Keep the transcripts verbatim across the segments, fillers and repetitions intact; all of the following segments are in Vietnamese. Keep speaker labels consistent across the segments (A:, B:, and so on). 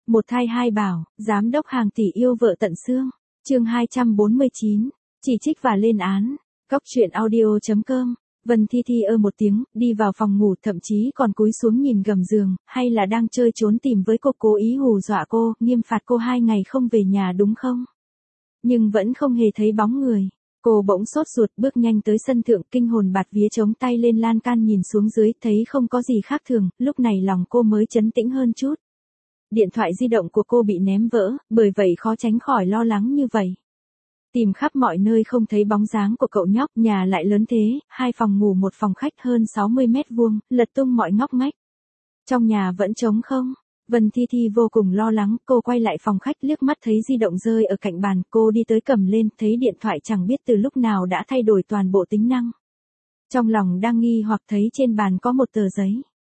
A: Một thai hai bảo, giám đốc hàng tỷ yêu vợ tận xương. Chương hai trăm bốn mươi chín, chỉ trích và lên án. Góc truyện audio chấm com. Vân Thi Thi ơ một tiếng, đi vào phòng ngủ, thậm chí còn cúi xuống nhìn gầm giường, hay là đang chơi trốn tìm với cô, cố ý hù dọa cô, nghiêm phạt cô hai ngày không về nhà đúng không? Nhưng vẫn không hề thấy bóng người. Cô bỗng sốt ruột bước nhanh tới sân thượng, kinh hồn bạt vía chống tay lên lan can nhìn xuống dưới, thấy không có gì khác thường, lúc này lòng cô mới trấn tĩnh hơn chút. Điện thoại di động của cô bị ném vỡ, bởi vậy khó tránh khỏi lo lắng như vậy. Tìm khắp mọi nơi không thấy bóng dáng của cậu nhóc, nhà lại lớn thế, hai phòng ngủ một phòng khách hơn sáu mươi mét vuông, lật tung mọi ngóc ngách. Trong nhà vẫn trống không. Vân Thi Thi vô cùng lo lắng, cô quay lại phòng khách liếc mắt thấy di động rơi ở cạnh bàn, cô đi tới cầm lên, thấy điện thoại chẳng biết từ lúc nào đã thay đổi toàn bộ tính năng. Trong lòng đang nghi hoặc thấy trên bàn có một tờ giấy.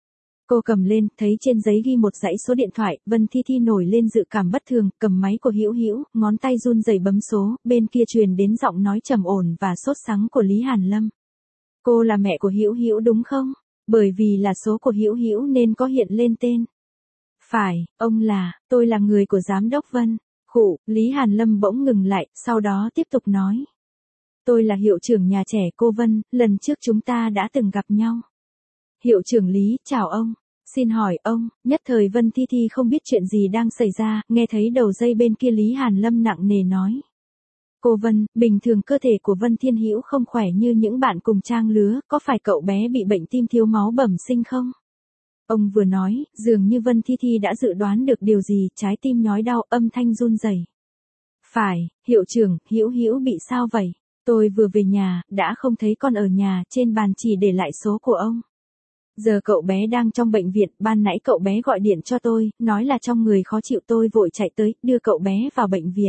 A: Cô cầm lên, thấy trên giấy ghi một dãy số điện thoại, Vân Thi Thi nổi lên dự cảm bất thường, cầm máy của Hữu Hữu, ngón tay run rẩy bấm số, bên kia truyền đến giọng nói trầm ổn và sốt sắng của Lý Hàn Lâm. Cô là mẹ của Hữu Hữu đúng không? Bởi vì là số của Hữu Hữu nên có hiện lên tên. Phải, ông là, tôi là người của giám đốc Vân. Khụ, Lý Hàn Lâm bỗng ngừng lại, sau đó tiếp tục nói. Tôi là hiệu trưởng nhà trẻ cô Vân, lần trước chúng ta đã từng gặp nhau. Hiệu trưởng Lý, chào ông. Xin hỏi ông, nhất thời Vân Thi Thi không biết chuyện gì đang xảy ra, nghe thấy đầu dây bên kia Lý Hàn Lâm nặng nề nói. Cô Vân, bình thường cơ thể của Vân Thiên Hữu không khỏe như những bạn cùng trang lứa, có phải cậu bé bị bệnh tim thiếu máu bẩm sinh không? Ông vừa nói, dường như Vân Thi Thi đã dự đoán được điều gì, trái tim nhói đau, âm thanh run rẩy. Phải, hiệu trưởng, Hữu Hữu bị sao vậy? Tôi vừa về nhà, đã không thấy con ở nhà, trên bàn chỉ để lại số của ông. Giờ cậu bé đang trong bệnh viện, ban nãy cậu bé gọi điện cho tôi, nói là trong người khó chịu, tôi vội chạy tới, đưa cậu bé vào bệnh viện.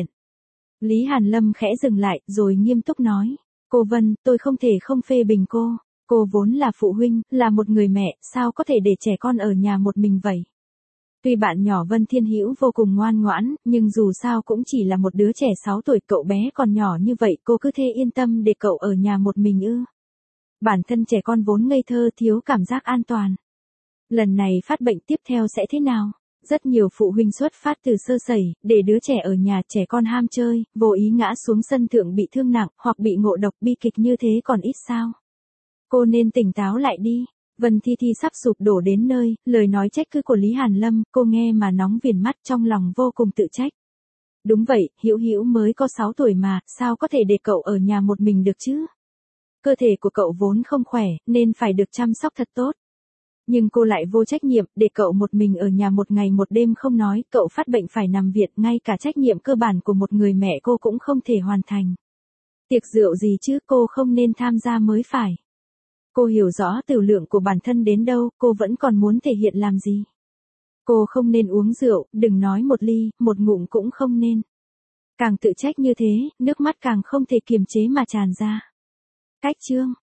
A: Lý Hàn Lâm khẽ dừng lại, rồi nghiêm túc nói. Cô Vân, tôi không thể không phê bình cô. Cô vốn là phụ huynh, là một người mẹ, sao có thể để trẻ con ở nhà một mình vậy? Tuy bạn nhỏ Vân Thiên Hữu vô cùng ngoan ngoãn, nhưng dù sao cũng chỉ là một đứa trẻ sáu tuổi, cậu bé còn nhỏ như vậy, cô cứ thế yên tâm để cậu ở nhà một mình ư? Bản thân trẻ con vốn ngây thơ, thiếu cảm giác an toàn. Lần này phát bệnh tiếp theo sẽ thế nào? Rất nhiều phụ huynh xuất phát từ sơ sẩy, để đứa trẻ ở nhà, trẻ con ham chơi, vô ý ngã xuống sân thượng bị thương nặng, hoặc bị ngộ độc, bi kịch như thế còn ít sao? Cô nên tỉnh táo lại đi. Vân Thi Thi sắp sụp đổ đến nơi, lời nói trách cứ của Lý Hàn Lâm, cô nghe mà nóng viền mắt, trong lòng vô cùng tự trách. Đúng vậy, Hữu Hữu mới có sáu tuổi mà, sao có thể để cậu ở nhà một mình được chứ? Cơ thể của cậu vốn không khỏe, nên phải được chăm sóc thật tốt. Nhưng cô lại vô trách nhiệm, để cậu một mình ở nhà một ngày một đêm không nói, cậu phát bệnh phải nằm viện, ngay cả trách nhiệm cơ bản của một người mẹ cô cũng không thể hoàn thành. Tiệc rượu gì chứ, cô không nên tham gia mới phải. Cô hiểu rõ tửu lượng của bản thân đến đâu, cô vẫn còn muốn thể hiện làm gì. Cô không nên uống rượu, đừng nói một ly, một ngụm cũng không nên. Càng tự trách như thế, nước mắt càng không thể kiềm chế mà tràn ra. Cách chương.